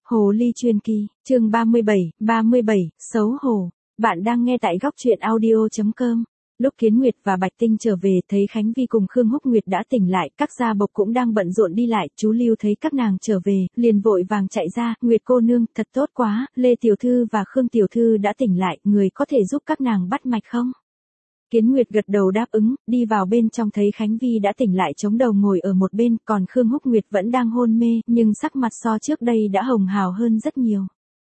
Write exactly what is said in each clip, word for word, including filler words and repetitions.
Hồ ly truyền kỳ, chương ba mươi bảy, ba mươi bảy, xấu hổ. Bạn đang nghe tại góc truyện audio chấm com. Lúc Kiến Nguyệt và Bạch Tinh trở về, thấy Khánh Vi cùng Khương Húc Nguyệt đã tỉnh lại, các gia bộc cũng đang bận rộn đi lại, chú Lưu thấy các nàng trở về, liền vội vàng chạy ra, Nguyệt cô nương, thật tốt quá, Lê tiểu thư và Khương tiểu thư đã tỉnh lại, người có thể giúp các nàng bắt mạch không? Kiến Nguyệt gật đầu đáp ứng, đi vào bên trong thấy Khánh Vi đã tỉnh lại chống đầu ngồi ở một bên, còn Khương Húc Nguyệt vẫn đang hôn mê, nhưng sắc mặt so trước đây đã hồng hào hơn rất nhiều.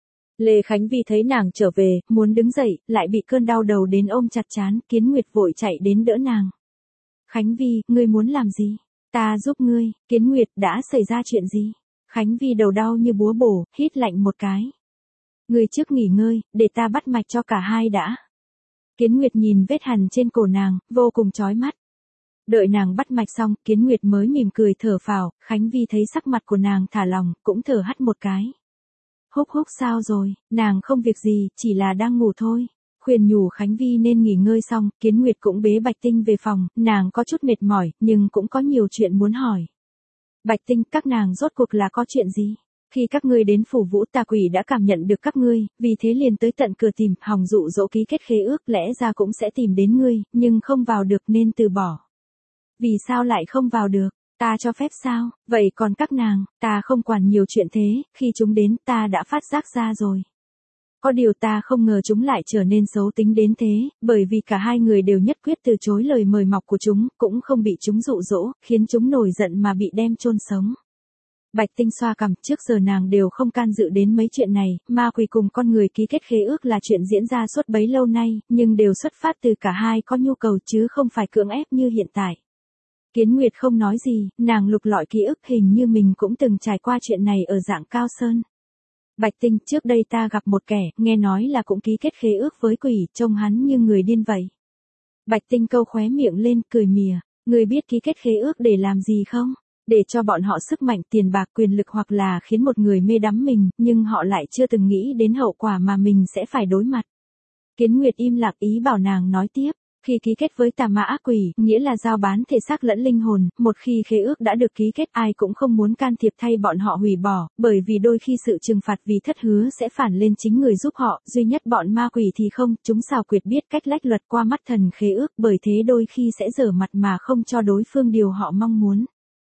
Lê Khánh Vi thấy nàng trở về, muốn đứng dậy, lại bị cơn đau đầu đến ôm chặt trán, Kiến Nguyệt vội chạy đến đỡ nàng. Khánh Vi, ngươi muốn làm gì? Ta giúp ngươi. Kiến Nguyệt, đã xảy ra chuyện gì? Khánh Vi đầu đau như búa bổ, hít lạnh một cái. Ngươi trước nghỉ ngơi, để ta bắt mạch cho cả hai đã. Kiến Nguyệt nhìn vết hằn trên cổ nàng, vô cùng chói mắt. Đợi nàng bắt mạch xong, Kiến Nguyệt mới mỉm cười thở phào, Khánh Vi thấy sắc mặt của nàng thả lòng, cũng thở hắt một cái. Húc Húc sao rồi, nàng không việc gì, chỉ là đang ngủ thôi. Khuyên nhủ Khánh Vi nên nghỉ ngơi xong, Kiến Nguyệt cũng bế Bạch Tinh về phòng, nàng có chút mệt mỏi, nhưng cũng có nhiều chuyện muốn hỏi. Bạch Tinh, các nàng rốt cuộc là có chuyện gì? Khi các ngươi đến phủ Vũ, tà quỷ đã cảm nhận được các ngươi, vì thế liền tới tận cửa tìm, hòng dụ dỗ ký kết khế ước, lẽ ra cũng sẽ tìm đến ngươi, nhưng không vào được nên từ bỏ. Vì sao lại không vào được? Ta cho phép sao? Vậy còn các nàng, ta không quản nhiều chuyện thế, khi chúng đến ta đã phát giác ra rồi. Có điều ta không ngờ chúng lại trở nên xấu tính đến thế, bởi vì cả hai người đều nhất quyết từ chối lời mời mọc của chúng, cũng không bị chúng dụ dỗ, khiến chúng nổi giận mà bị đem chôn sống. Bạch Tinh xoa cằm, trước giờ nàng đều không can dự đến mấy chuyện này, ma quỷ cùng con người ký kết khế ước là chuyện diễn ra suốt bấy lâu nay, nhưng đều xuất phát từ cả hai có nhu cầu chứ không phải cưỡng ép như hiện tại. Kiến Nguyệt không nói gì, nàng lục lọi ký ức, hình như mình cũng từng trải qua chuyện này ở dạng Cao Sơn. Bạch Tinh, trước đây ta gặp một kẻ, nghe nói là cũng ký kết khế ước với quỷ, trông hắn như người điên vậy. Bạch Tinh câu khóe miệng lên, cười mỉa, người biết ký kết khế ước để làm gì không? Để cho bọn họ sức mạnh, tiền bạc, quyền lực hoặc là khiến một người mê đắm mình, nhưng họ lại chưa từng nghĩ đến hậu quả mà mình sẽ phải đối mặt. Kiến Nguyệt im lặng, ý bảo nàng nói tiếp. Khi ký kết với tà ma ác quỷ, nghĩa là giao bán thể xác lẫn linh hồn, một khi khế ước đã được ký kết, ai cũng không muốn can thiệp thay bọn họ hủy bỏ, bởi vì đôi khi sự trừng phạt vì thất hứa sẽ phản lên chính người giúp họ, duy nhất bọn ma quỷ thì không, chúng xảo quyệt biết cách lách luật qua mắt thần khế ước, bởi thế đôi khi sẽ dở mặt mà không cho đối phương điều họ mong muốn.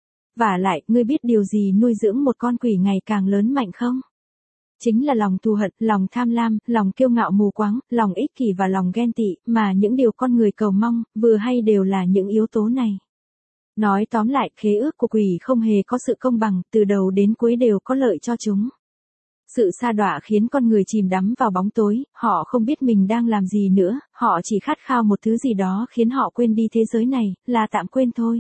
Vả lại, ngươi biết điều gì nuôi dưỡng một con quỷ ngày càng lớn mạnh không? Chính là lòng thù hận, lòng tham lam, lòng kiêu ngạo mù quáng, lòng ích kỷ và lòng ghen tị, mà những điều con người cầu mong, vừa hay đều là những yếu tố này. Nói tóm lại, khế ước của quỷ không hề có sự công bằng, từ đầu đến cuối đều có lợi cho chúng. Sự sa đọa khiến con người chìm đắm vào bóng tối, họ không biết mình đang làm gì nữa, họ chỉ khát khao một thứ gì đó khiến họ quên đi thế giới này, là tạm quên thôi.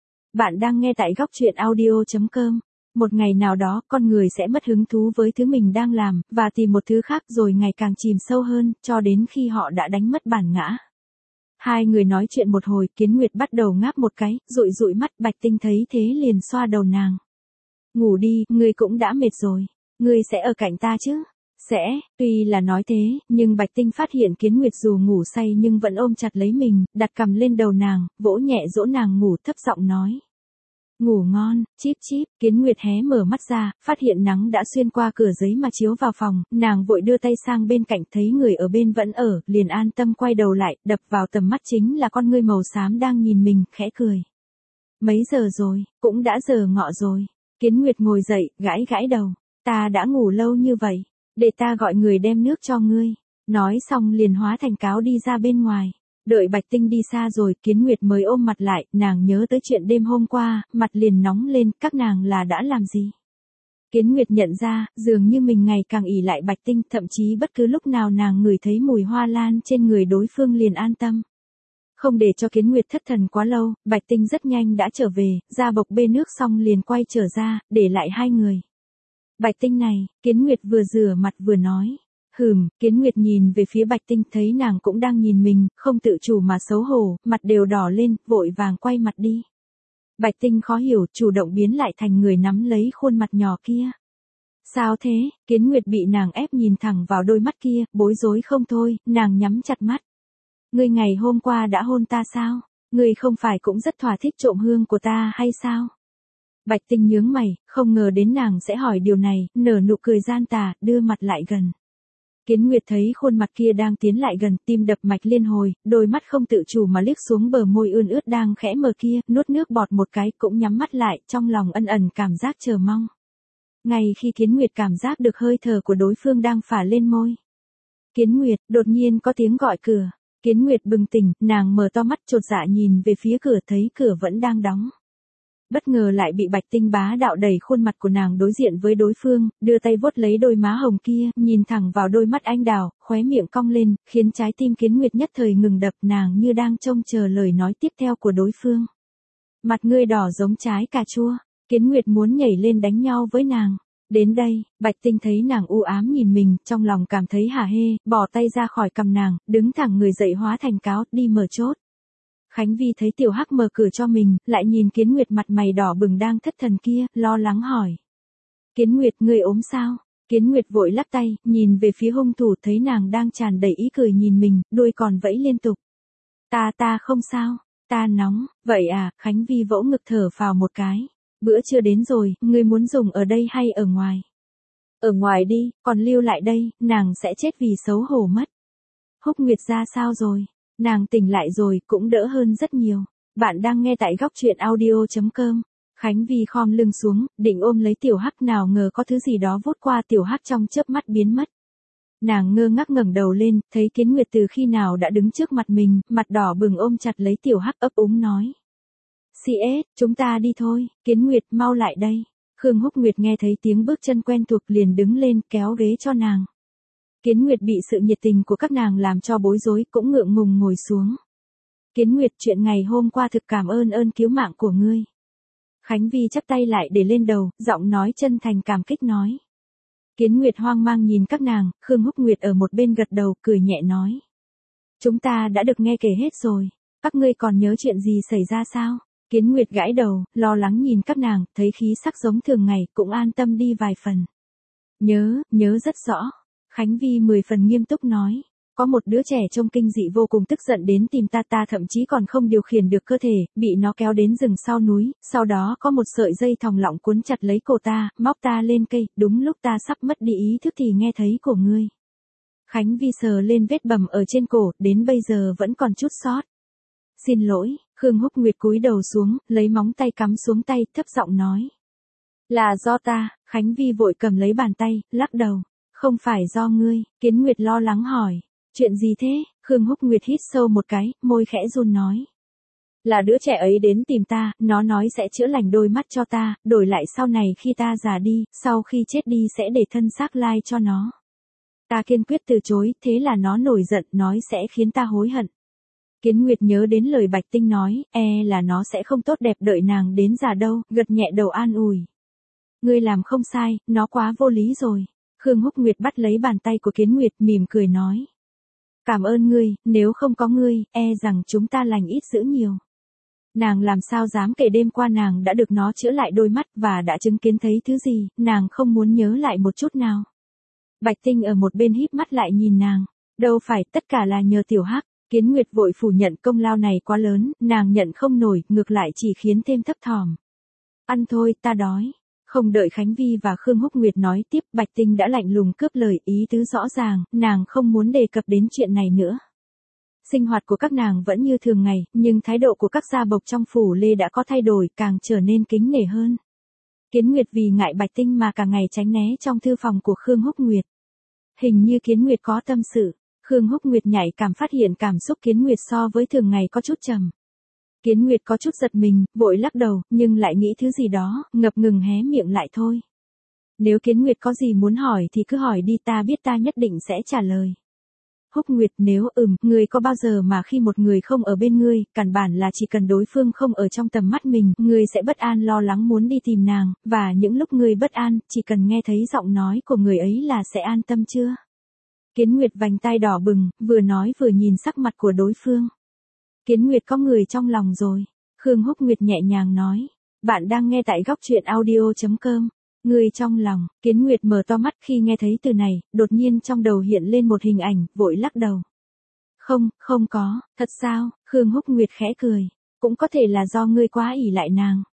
Bạn đang nghe tại góc truyện audio chấm com. Một ngày nào đó, con người sẽ mất hứng thú với thứ mình đang làm, và tìm một thứ khác rồi ngày càng chìm sâu hơn, cho đến khi họ đã đánh mất bản ngã. Hai người nói chuyện một hồi, Kiến Nguyệt bắt đầu ngáp một cái, dụi dụi mắt, Bạch Tinh thấy thế liền xoa đầu nàng. Ngủ đi, ngươi cũng đã mệt rồi. Ngươi sẽ ở cạnh ta chứ? Sẽ, tuy là nói thế, nhưng Bạch Tinh phát hiện Kiến Nguyệt dù ngủ say nhưng vẫn ôm chặt lấy mình, đặt cằm lên đầu nàng, vỗ nhẹ dỗ nàng ngủ, thấp giọng nói. Ngủ ngon, chíp chíp, Kiến Nguyệt hé mở mắt ra, phát hiện nắng đã xuyên qua cửa giấy mà chiếu vào phòng, nàng vội đưa tay sang bên cạnh thấy người ở bên vẫn ở, liền an tâm quay đầu lại, đập vào tầm mắt chính là con ngươi màu xám đang nhìn mình, khẽ cười. Mấy giờ rồi, cũng đã giờ ngọ rồi. Kiến Nguyệt ngồi dậy, gãi gãi đầu, ta đã ngủ lâu như vậy, để ta gọi người đem nước cho ngươi. Nói xong liền hóa thành cáo đi ra bên ngoài. Đợi Bạch Tinh đi xa rồi, Kiến Nguyệt mới ôm mặt lại, nàng nhớ tới chuyện đêm hôm qua, mặt liền nóng lên, các nàng là đã làm gì? Kiến Nguyệt nhận ra, dường như mình ngày càng ỷ lại Bạch Tinh, thậm chí bất cứ lúc nào nàng ngửi thấy mùi hoa lan trên người đối phương liền an tâm. Không để cho Kiến Nguyệt thất thần quá lâu, Bạch Tinh rất nhanh đã trở về, ra bộc bê nước xong liền quay trở ra, để lại hai người. Bạch Tinh này, Kiến Nguyệt vừa rửa mặt vừa nói. Hừm, Kiến Nguyệt nhìn về phía Bạch Tinh thấy nàng cũng đang nhìn mình, không tự chủ mà xấu hổ, mặt đều đỏ lên, vội vàng quay mặt đi. Bạch Tinh khó hiểu, chủ động biến lại thành người nắm lấy khuôn mặt nhỏ kia. Sao thế? Kiến Nguyệt bị nàng ép nhìn thẳng vào đôi mắt kia, bối rối không thôi, nàng nhắm chặt mắt. Ngươi ngày hôm qua đã hôn ta sao? Ngươi không phải cũng rất thỏa thích trộm hương của ta hay sao? Bạch Tinh nhướng mày, không ngờ đến nàng sẽ hỏi điều này, nở nụ cười gian tà, đưa mặt lại gần. Kiến Nguyệt thấy khuôn mặt kia đang tiến lại gần, tim đập mạch liên hồi, đôi mắt không tự chủ mà liếc xuống bờ môi ươn ướt đang khẽ mở kia, nuốt nước bọt một cái cũng nhắm mắt lại, trong lòng ân ẩn cảm giác chờ mong. Ngay khi Kiến Nguyệt cảm giác được hơi thở của đối phương đang phả lên môi. Kiến Nguyệt, đột nhiên có tiếng gọi cửa. Kiến Nguyệt bừng tỉnh, nàng mở to mắt chột dạ nhìn về phía cửa thấy cửa vẫn đang đóng. Bất ngờ lại bị Bạch Tinh bá đạo đẩy khuôn mặt của nàng đối diện với đối phương, đưa tay vuốt lấy đôi má hồng kia, nhìn thẳng vào đôi mắt anh đào, khóe miệng cong lên, khiến trái tim Kiến Nguyệt nhất thời ngừng đập, nàng như đang trông chờ lời nói tiếp theo của đối phương. Mặt ngươi đỏ giống trái cà chua, Kiến Nguyệt muốn nhảy lên đánh nhau với nàng. Đến đây, Bạch Tinh thấy nàng u ám nhìn mình, trong lòng cảm thấy hả hê, bỏ tay ra khỏi cầm nàng, đứng thẳng người dậy hóa thành cáo, đi mở chốt. Khánh Vi thấy Tiểu Hắc mở cửa cho mình, lại nhìn Kiến Nguyệt mặt mày đỏ bừng đang thất thần kia, lo lắng hỏi. Kiến Nguyệt, ngươi ốm sao? Kiến Nguyệt vội lắc tay, nhìn về phía hung thủ thấy nàng đang tràn đầy ý cười nhìn mình, đuôi còn vẫy liên tục. Ta ta không sao, ta nóng, vậy à, Khánh Vi vỗ ngực thở phào một cái. Bữa trưa đến rồi, ngươi muốn dùng ở đây hay ở ngoài? Ở ngoài đi, còn lưu lại đây, nàng sẽ chết vì xấu hổ mất. Húc Nguyệt ra sao rồi? Nàng tỉnh lại rồi, cũng đỡ hơn rất nhiều. Bạn đang nghe tại góc truyện audio chấm com. Khánh Vi khom lưng xuống, định ôm lấy Tiểu Hắc, nào ngờ có thứ gì đó vút qua Tiểu Hắc trong chớp mắt biến mất. Nàng ngơ ngác ngẩng đầu lên, thấy Kiến Nguyệt từ khi nào đã đứng trước mặt mình, mặt đỏ bừng ôm chặt lấy Tiểu Hắc ấp úng nói. xê ét, chúng ta đi thôi, Kiến Nguyệt mau lại đây. Khương Húc Nguyệt nghe thấy tiếng bước chân quen thuộc liền đứng lên kéo ghế cho nàng. Kiến Nguyệt bị sự nhiệt tình của các nàng làm cho bối rối, cũng ngượng ngùng ngồi xuống. Kiến Nguyệt, chuyện ngày hôm qua thực cảm ơn ơn cứu mạng của ngươi. Khánh Vi chắp tay lại để lên đầu, giọng nói chân thành cảm kích nói. Kiến Nguyệt hoang mang nhìn các nàng, Khương Húc Nguyệt ở một bên gật đầu, cười nhẹ nói. Chúng ta đã được nghe kể hết rồi, các ngươi còn nhớ chuyện gì xảy ra sao? Kiến Nguyệt gãi đầu, lo lắng nhìn các nàng, thấy khí sắc giống thường ngày, cũng an tâm đi vài phần. Nhớ, nhớ rất rõ. Khánh Vi mười phần nghiêm túc nói. Có một đứa trẻ trông kinh dị vô cùng tức giận đến tìm ta, ta thậm chí còn không điều khiển được cơ thể, bị nó kéo đến rừng sau núi, sau đó có một sợi dây thòng lọng cuốn chặt lấy cổ ta, móc ta lên cây, đúng lúc ta sắp mất đi ý thức thì nghe thấy của ngươi. Khánh Vi sờ lên vết bầm ở trên cổ, đến bây giờ vẫn còn chút sót. Xin lỗi, Khương Húc Nguyệt cúi đầu xuống, lấy móng tay cắm xuống tay, thấp giọng nói. Là do ta, Khánh Vi vội cầm lấy bàn tay, lắc đầu. Không phải do ngươi, Kiến Nguyệt lo lắng hỏi. Chuyện gì thế? Khương Húc Nguyệt hít sâu một cái, môi khẽ run nói. Là đứa trẻ ấy đến tìm ta, nó nói sẽ chữa lành đôi mắt cho ta, đổi lại sau này khi ta già đi, sau khi chết đi sẽ để thân xác lai cho nó. Ta kiên quyết từ chối, thế là nó nổi giận, nói sẽ khiến ta hối hận. Kiến Nguyệt nhớ đến lời Bạch Tinh nói, e là nó sẽ không tốt đẹp đợi nàng đến già đâu, gật nhẹ đầu an ủi. Ngươi làm không sai, nó quá vô lý rồi. Khương Húc Nguyệt bắt lấy bàn tay của Kiến Nguyệt mỉm cười nói. Cảm ơn ngươi, nếu không có ngươi, e rằng chúng ta lành ít dữ nhiều. Nàng làm sao dám kể đêm qua nàng đã được nó chữa lại đôi mắt và đã chứng kiến thấy thứ gì, nàng không muốn nhớ lại một chút nào. Bạch Tinh ở một bên híp mắt lại nhìn nàng. Đâu phải, tất cả là nhờ Tiểu Hắc. Kiến Nguyệt vội phủ nhận công lao này quá lớn, nàng nhận không nổi, ngược lại chỉ khiến thêm thấp thỏm. Ăn thôi, ta đói. Không đợi Khánh Vi và Khương Húc Nguyệt nói tiếp, Bạch Tinh đã lạnh lùng cướp lời, ý tứ rõ ràng, nàng không muốn đề cập đến chuyện này nữa. Sinh hoạt của các nàng vẫn như thường ngày, nhưng thái độ của các gia bộc trong phủ Lê đã có thay đổi, càng trở nên kính nể hơn. Kiến Nguyệt vì ngại Bạch Tinh mà cả ngày tránh né trong thư phòng của Khương Húc Nguyệt. Hình như Kiến Nguyệt có tâm sự, Khương Húc Nguyệt nhạy cảm phát hiện cảm xúc Kiến Nguyệt so với thường ngày có chút trầm. Kiến Nguyệt có chút giật mình, vội lắc đầu, nhưng lại nghĩ thứ gì đó, ngập ngừng hé miệng lại thôi. Nếu Kiến Nguyệt có gì muốn hỏi thì cứ hỏi đi, ta biết ta nhất định sẽ trả lời. Húc Nguyệt, nếu ừm, ngươi có bao giờ mà khi một người không ở bên ngươi, căn bản là chỉ cần đối phương không ở trong tầm mắt mình, ngươi sẽ bất an lo lắng muốn đi tìm nàng, và những lúc ngươi bất an, chỉ cần nghe thấy giọng nói của người ấy là sẽ an tâm chưa? Kiến Nguyệt vành tai đỏ bừng, vừa nói vừa nhìn sắc mặt của đối phương. Kiến Nguyệt có người trong lòng rồi. Khương Húc Nguyệt nhẹ nhàng nói. Bạn đang nghe tại góc truyện audio chấm com. Người trong lòng, Kiến Nguyệt mở to mắt khi nghe thấy từ này, đột nhiên trong đầu hiện lên một hình ảnh, vội lắc đầu. Không, không có, thật sao? Khương Húc Nguyệt khẽ cười. Cũng có thể là do ngươi quá ỷ lại nàng.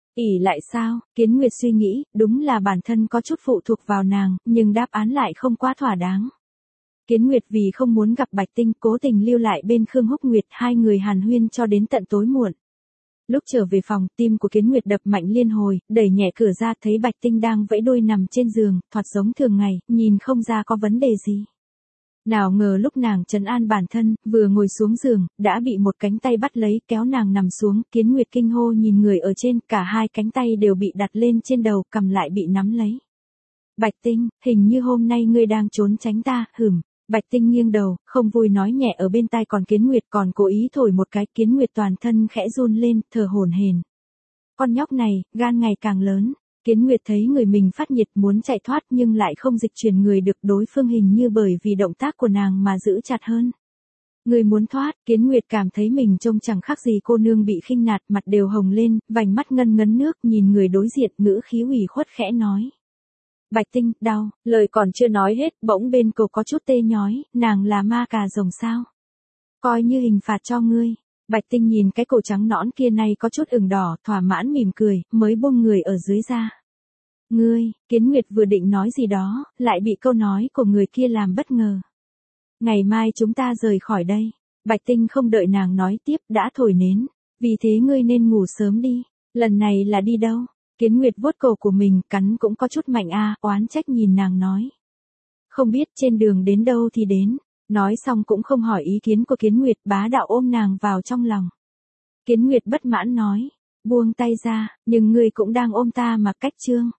ỷ lại sao? Kiến Nguyệt suy nghĩ, đúng là bản thân có chút phụ thuộc vào nàng, nhưng đáp án lại không quá thỏa đáng. Kiến Nguyệt vì không muốn gặp Bạch Tinh, cố tình lưu lại bên Khương Húc Nguyệt, hai người hàn huyên cho đến tận tối muộn. Lúc trở về phòng, tim của Kiến Nguyệt đập mạnh liên hồi, đẩy nhẹ cửa ra thấy Bạch Tinh đang vẫy đuôi nằm trên giường, thoạt giống thường ngày, nhìn không ra có vấn đề gì. Nào ngờ lúc nàng trấn an bản thân, vừa ngồi xuống giường, đã bị một cánh tay bắt lấy, kéo nàng nằm xuống, Kiến Nguyệt kinh hô nhìn người ở trên, cả hai cánh tay đều bị đặt lên trên đầu, cầm lại bị nắm lấy. Bạch Tinh, hình như hôm nay ngươi đang trốn tránh ta, hửm. Bạch Tinh nghiêng đầu, không vui nói nhẹ ở bên tai còn Kiến Nguyệt còn cố ý thổi một cái, Kiến Nguyệt toàn thân khẽ run lên, thở hổn hển. Con nhóc này, gan ngày càng lớn. Kiến Nguyệt thấy người mình phát nhiệt muốn chạy thoát nhưng lại không dịch chuyển người được, đối phương hình như bởi vì động tác của nàng mà giữ chặt hơn. Người muốn thoát, Kiến Nguyệt cảm thấy mình trông chẳng khác gì cô nương bị khinh nạt, mặt đều hồng lên, vành mắt ngân ngấn nước, nhìn người đối diện, ngữ khí ủy khuất khẽ nói. Bạch Tinh, đau, lời còn chưa nói hết, bỗng bên cổ có chút tê nhói, nàng là ma cà rồng sao? Coi như hình phạt cho ngươi. Bạch Tinh nhìn cái cổ trắng nõn kia này có chút ửng đỏ, thỏa mãn mỉm cười, mới buông người ở dưới ra. Ngươi, Kiến Nguyệt vừa định nói gì đó, lại bị câu nói của người kia làm bất ngờ. Ngày mai chúng ta rời khỏi đây. Bạch Tinh không đợi nàng nói tiếp, đã thổi nến. Vì thế ngươi nên ngủ sớm đi. Lần này là đi đâu? Kiến Nguyệt vuốt cổ của mình, cắn cũng có chút mạnh a, oán trách nhìn nàng nói. Không biết trên đường đến đâu thì đến. Nói xong cũng không hỏi ý kiến của Kiến Nguyệt, bá đạo ôm nàng vào trong lòng. Kiến Nguyệt bất mãn nói. Buông tay ra, nhưng ngươi cũng đang ôm ta mà cách trương.